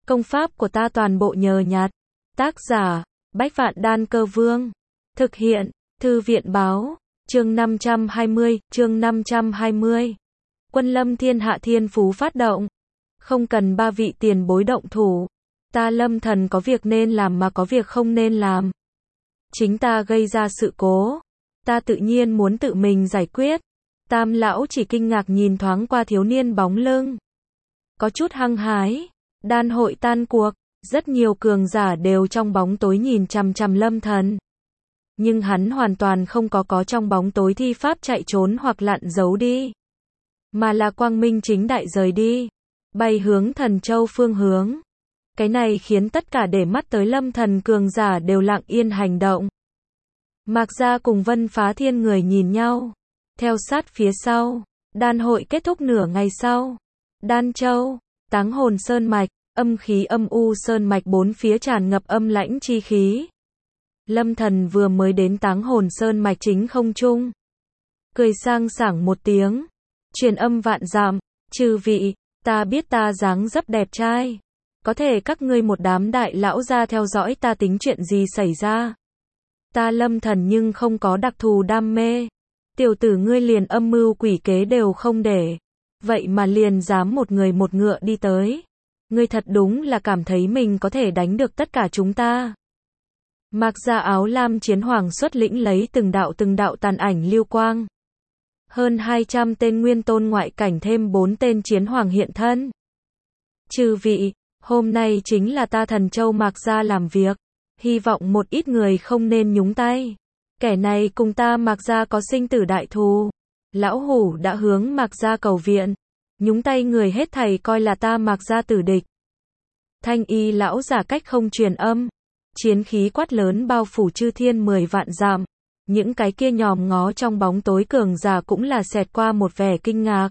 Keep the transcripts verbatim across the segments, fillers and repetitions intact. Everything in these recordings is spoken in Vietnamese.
Công pháp của ta toàn bộ nhờ nhặt. Tác giả, Bách Vạn Đan Cơ Vương. Thực hiện, Thư viện Báo. Chương năm trăm hai mươi, chương năm trăm hai mươi. Quân lâm thiên hạ thiên phú phát động. Không cần ba vị tiền bối động thủ. Ta Lâm Thần có việc nên làm mà có việc không nên làm. Chính ta gây ra sự cố. Ta tự nhiên muốn tự mình giải quyết. Tam lão chỉ kinh ngạc nhìn thoáng qua thiếu niên bóng lưng. Có chút hăng hái. Đan hội tan cuộc. Rất nhiều cường giả đều trong bóng tối nhìn chằm chằm Lâm Thần. Nhưng hắn hoàn toàn không có có trong bóng tối thi pháp chạy trốn hoặc lặn giấu đi. Mà là quang minh chính đại rời đi. Bay hướng Thần Châu phương hướng. Cái này khiến tất cả để mắt tới Lâm Thần cường giả đều lặng yên hành động. Mạc Gia cùng Vân Phá Thiên người nhìn nhau. Theo sát phía sau. Đan hội kết thúc nửa ngày sau. Đan Châu, Táng Hồn Sơn Mạch, âm khí âm u sơn mạch bốn phía tràn ngập âm lãnh chi khí. Lâm Thần vừa mới đến Táng Hồn Sơn Mạch chính không trung. Cười sang sảng một tiếng. Truyền âm vạn dặm, chư vị, ta biết ta dáng dấp đẹp trai. Có thể các ngươi một đám đại lão ra theo dõi ta tính chuyện gì xảy ra. Ta Lâm Thần nhưng không có đặc thù đam mê. Tiểu tử ngươi liền âm mưu quỷ kế đều không để. Vậy mà liền dám một người một ngựa đi tới. Ngươi thật đúng là cảm thấy mình có thể đánh được tất cả chúng ta. Mạc Gia áo lam chiến hoàng xuất lĩnh lấy từng đạo từng đạo tàn ảnh lưu quang. Hơn hai trăm tên nguyên tôn ngoại cảnh thêm bốn tên chiến hoàng hiện thân. Chư vị, hôm nay chính là ta Thần Châu Mạc Gia làm việc. Hy vọng một ít người không nên nhúng tay. Kẻ này cùng ta Mạc Gia có sinh tử đại thù. Lão hủ đã hướng Mạc Gia cầu viện. Nhúng tay người hết thảy coi là ta Mạc Gia tử địch. Thanh y lão giả cách không truyền âm. Chiến khí quát lớn bao phủ chư thiên mười vạn dặm. Những cái kia nhòm ngó trong bóng tối cường giả cũng là xẹt qua một vẻ kinh ngạc.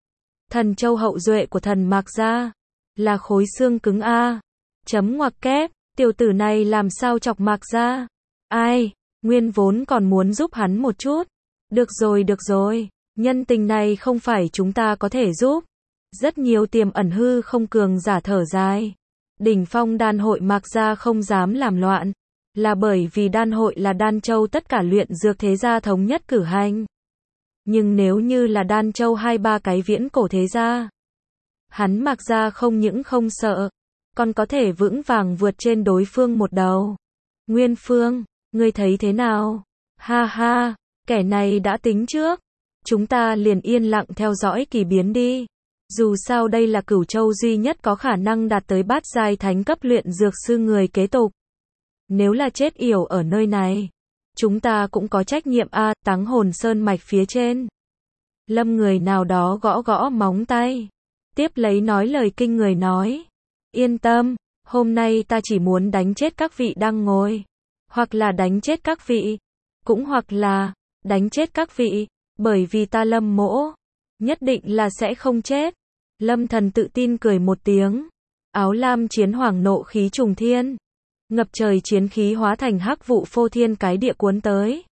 Thần Châu hậu duệ của thần Mạc Gia. Là khối xương cứng A. Chấm ngoặc kép, tiểu tử này làm sao chọc Mạc Gia. Ai, nguyên vốn còn muốn giúp hắn một chút. Được rồi được rồi, nhân tình này không phải chúng ta có thể giúp. Rất nhiều tiềm ẩn hư không cường giả thở dài. Đỉnh phong đan hội Mạc Gia không dám làm loạn. Là bởi vì đan hội là Đan Châu tất cả luyện dược thế gia thống nhất cử hành. Nhưng nếu như là Đan Châu hai ba cái viễn cổ thế gia. Hắn Mạc Gia không những không sợ. Còn có thể vững vàng vượt trên đối phương một đầu. Nguyên Phương, ngươi thấy thế nào? Ha ha, kẻ này đã tính trước. Chúng ta liền yên lặng theo dõi kỳ biến đi. Dù sao đây là Cửu Châu duy nhất có khả năng đạt tới bát giai thánh cấp luyện dược sư người kế tục. Nếu là chết yểu ở nơi này, chúng ta cũng có trách nhiệm a. Táng Hồn Sơn Mạch phía trên. Lâm người nào đó gõ gõ móng tay. Tiếp lấy nói lời kinh người nói. Yên tâm, hôm nay ta chỉ muốn đánh chết các vị đang ngồi. Hoặc là đánh chết các vị. Cũng hoặc là, đánh chết các vị. Bởi vì ta Lâm mỗ. Nhất định là sẽ không chết. Lâm Thần tự tin cười một tiếng. Áo lam chiến hoàng nộ khí trùng thiên. Ngập trời chiến khí hóa thành hắc vụ phô thiên cái địa cuốn tới.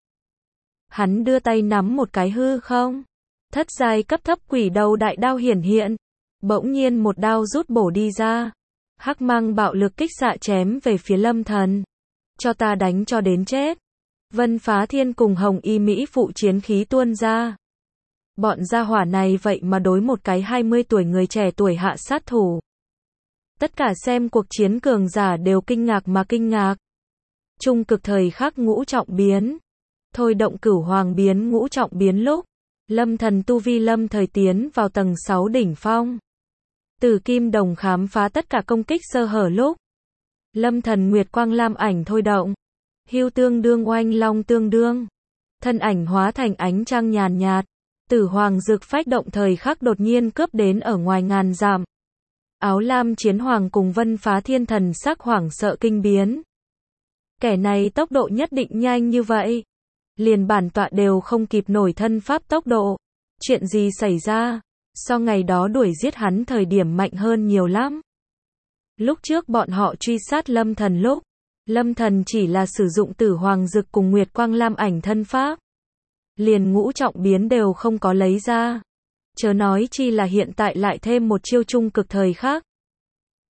Hắn đưa tay nắm một cái hư không. Thất giai cấp thấp quỷ đầu đại đao hiển hiện. Bỗng nhiên một đao rút bổ đi ra. Hắc mang bạo lực kích xạ chém về phía Lâm Thần. Cho ta đánh cho đến chết. Vân Phá Thiên cùng Hồng Y Mỹ phụ chiến khí tuôn ra. Bọn gia hỏa này vậy mà đối một cái hai mươi tuổi người trẻ tuổi hạ sát thủ. Tất cả xem cuộc chiến cường giả đều kinh ngạc mà kinh ngạc. Trung cực thời khắc ngũ trọng biến. Thôi động cửu hoàng biến ngũ trọng biến lúc. Lâm Thần tu vi lâm thời tiến vào tầng sáu đỉnh phong. Tử kim đồng khám phá tất cả công kích sơ hở lúc. Lâm Thần nguyệt quang lam ảnh thôi động. Hưu tương đương oanh long tương đương. Thân ảnh hóa thành ánh trăng nhàn nhạt. Tử hoàng dược phách động thời khắc đột nhiên cướp đến ở ngoài ngàn dặm. Áo lam chiến hoàng cùng Vân Phá Thiên thần sắc hoảng sợ kinh biến. Kẻ này tốc độ nhất định nhanh như vậy. Liền bản tọa đều không kịp nổi thân pháp tốc độ. Chuyện gì xảy ra? So ngày đó đuổi giết hắn thời điểm mạnh hơn nhiều lắm. Lúc trước bọn họ truy sát Lâm Thần lúc. Lâm Thần chỉ là sử dụng tử hoàng dực cùng nguyệt quang lam ảnh thân pháp. Liền ngũ trọng biến đều không có lấy ra. Chớ nói chi là hiện tại lại thêm một chiêu trung cực thời khác.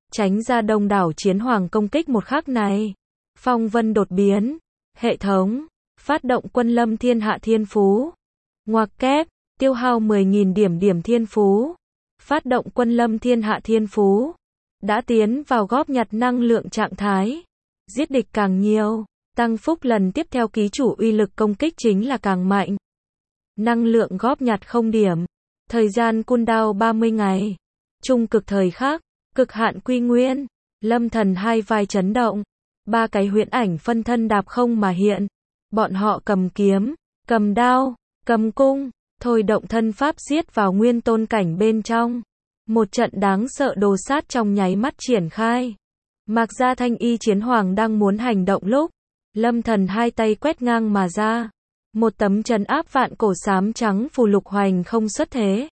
tránh ra đông đảo chiến hoàng công kích một khắc này. Phong vân đột biến, hệ thống, phát động quân lâm thiên hạ thiên phú. Ngoặc kép, tiêu hao mười nghìn điểm điểm thiên phú. Phát động quân lâm thiên hạ thiên phú. Đã tiến vào góp nhặt năng lượng trạng thái. Giết địch càng nhiều, tăng phúc lần tiếp theo ký chủ uy lực công kích chính là càng mạnh. Năng lượng góp nhặt không điểm. Thời gian cooldown ba mươi ngày. Trung cực thời khắc, cực hạn quy nguyên. Lâm Thần hai vai chấn động. Ba cái huyễn ảnh phân thân đạp không mà hiện. Bọn họ cầm kiếm, cầm đao, cầm cung, thôi động thân pháp giết vào nguyên tôn cảnh bên trong. Một trận đáng sợ đồ sát trong nháy mắt triển khai. Mạc Gia Thanh Y chiến hoàng đang muốn hành động lúc, Lâm Thần hai tay quét ngang mà ra. Một tấm trấn áp vạn cổ xám trắng phù lục hoành không xuất thế.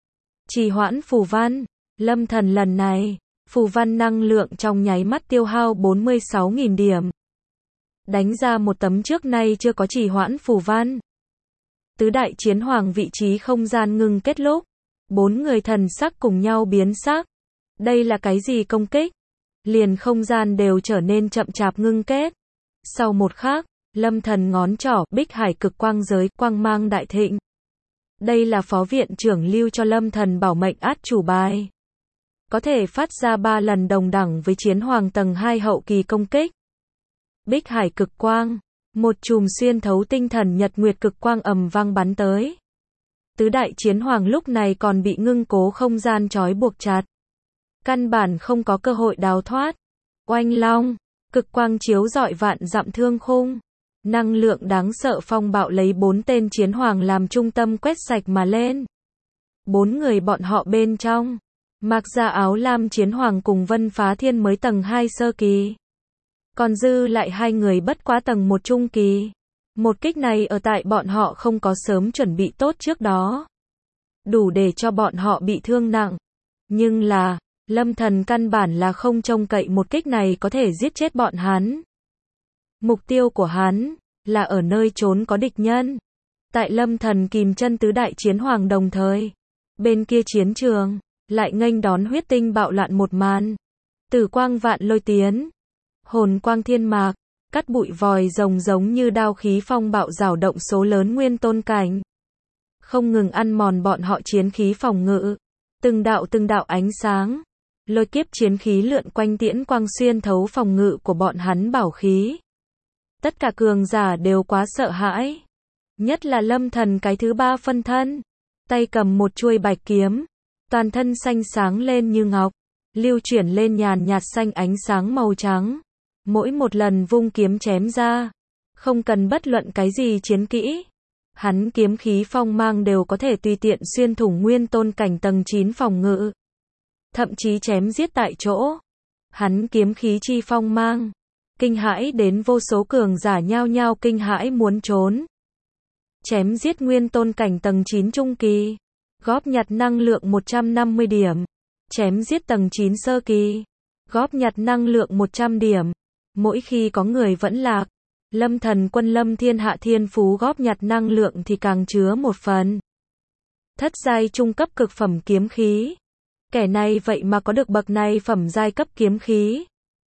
Trì hoãn phù văn, Lâm Thần lần này, phù văn năng lượng trong nháy mắt tiêu hao bốn mươi sáu nghìn điểm. Đánh ra một tấm trước nay chưa có trì hoãn phù văn. Tứ đại chiến hoàng vị trí không gian ngưng kết lúc, bốn người thần sắc cùng nhau biến sắc. Đây là cái gì công kích? Liền không gian đều trở nên chậm chạp ngưng kết. Sau một khắc, Lâm Thần ngón trỏ, Bích Hải cực quang giới, quang mang đại thịnh. Đây là phó viện trưởng lưu cho Lâm Thần bảo mệnh át chủ bài. Có thể phát ra ba lần đồng đẳng với chiến hoàng tầng hai hậu kỳ công kích. Bích Hải cực quang, một chùm xuyên thấu tinh thần nhật nguyệt cực quang ầm vang bắn tới. Tứ đại chiến hoàng lúc này còn bị ngưng cố không gian trói buộc chặt. Căn bản không có cơ hội đào thoát. Oanh long, cực quang chiếu rọi vạn dặm thương khung. Năng lượng đáng sợ phong bạo lấy bốn tên chiến hoàng làm trung tâm quét sạch mà lên. Bốn người bọn họ bên trong, Mạc Gia áo lam chiến hoàng cùng Vân Phá Thiên mới tầng hai sơ kỳ. Còn dư lại hai người bất quá tầng một trung kỳ. Một kích này ở tại bọn họ không có sớm chuẩn bị tốt trước đó. Đủ để cho bọn họ bị thương nặng. Nhưng là, Lâm Thần căn bản là không trông cậy một kích này có thể giết chết bọn hắn. Mục tiêu của hắn, là ở nơi trốn có địch nhân. Tại Lâm Thần kìm chân tứ đại chiến hoàng đồng thời. Bên kia chiến trường, lại nghênh đón huyết tinh bạo loạn một màn. Tử quang vạn lôi tiến. Hồn quang thiên mạc, cắt bụi vòi rồng giống như đao khí phong bạo rào động số lớn nguyên tôn cảnh. Không ngừng ăn mòn bọn họ chiến khí phòng ngự. Từng đạo từng đạo ánh sáng. Lôi kiếp chiến khí lượn quanh tiễn quang xuyên thấu phòng ngự của bọn hắn bảo khí. Tất cả cường giả đều quá sợ hãi. Nhất là Lâm Thần cái thứ ba phân thân. Tay cầm một chuôi bạch kiếm. Toàn thân xanh sáng lên như ngọc. Lưu chuyển lên nhàn nhạt xanh ánh sáng màu trắng. Mỗi một lần vung kiếm chém ra. Không cần bất luận cái gì chiến kỹ. Hắn kiếm khí phong mang đều có thể tùy tiện xuyên thủng nguyên tôn cảnh tầng chín phòng ngự. Thậm chí chém giết tại chỗ. Hắn kiếm khí chi phong mang. Kinh hãi đến vô số cường giả nhao nhao kinh hãi muốn trốn. Chém giết nguyên tôn cảnh tầng chín trung kỳ. Góp nhặt năng lượng một trăm năm mươi điểm. Chém giết tầng chín sơ kỳ. Góp nhặt năng lượng một trăm điểm. Mỗi khi có người vẫn lạc. Lâm Thần quân lâm thiên hạ thiên phú góp nhặt năng lượng thì càng chứa một phần. Thất giai trung cấp cực phẩm kiếm khí. Kẻ này vậy mà có được bậc này phẩm giai cấp kiếm khí.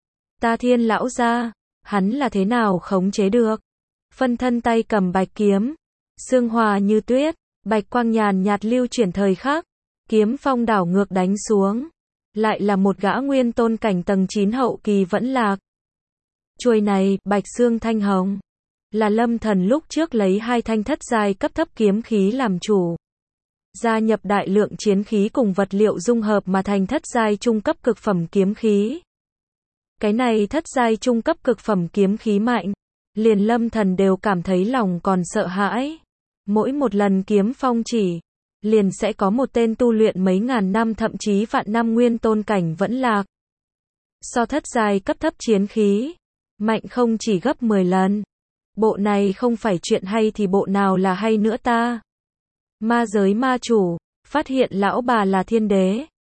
Ta thiên lão gia, hắn là thế nào khống chế được? Phân thân tay cầm bạch kiếm. Sương hòa như tuyết, bạch quang nhàn nhạt lưu chuyển thời khắc. Kiếm phong đảo ngược đánh xuống. Lại là một gã nguyên tôn cảnh tầng chín hậu kỳ vẫn lạc. Chuôi này, bạch xương thanh hồng. Là Lâm Thần lúc trước lấy hai thanh thất giai cấp thấp kiếm khí làm chủ. Gia nhập đại lượng chiến khí cùng vật liệu dung hợp mà thành thất giai trung cấp cực phẩm kiếm khí. Cái này thất giai trung cấp cực phẩm kiếm khí mạnh. Liền Lâm Thần đều cảm thấy lòng còn sợ hãi. Mỗi một lần kiếm phong chỉ, liền sẽ có một tên tu luyện mấy ngàn năm thậm chí vạn năm nguyên tôn cảnh vẫn lạc. So thất giai cấp thấp chiến khí, mạnh không chỉ gấp mười lần. Bộ này không phải chuyện hay thì bộ nào là hay nữa ta. Ma giới ma chủ, phát hiện lão bà là thiên đế.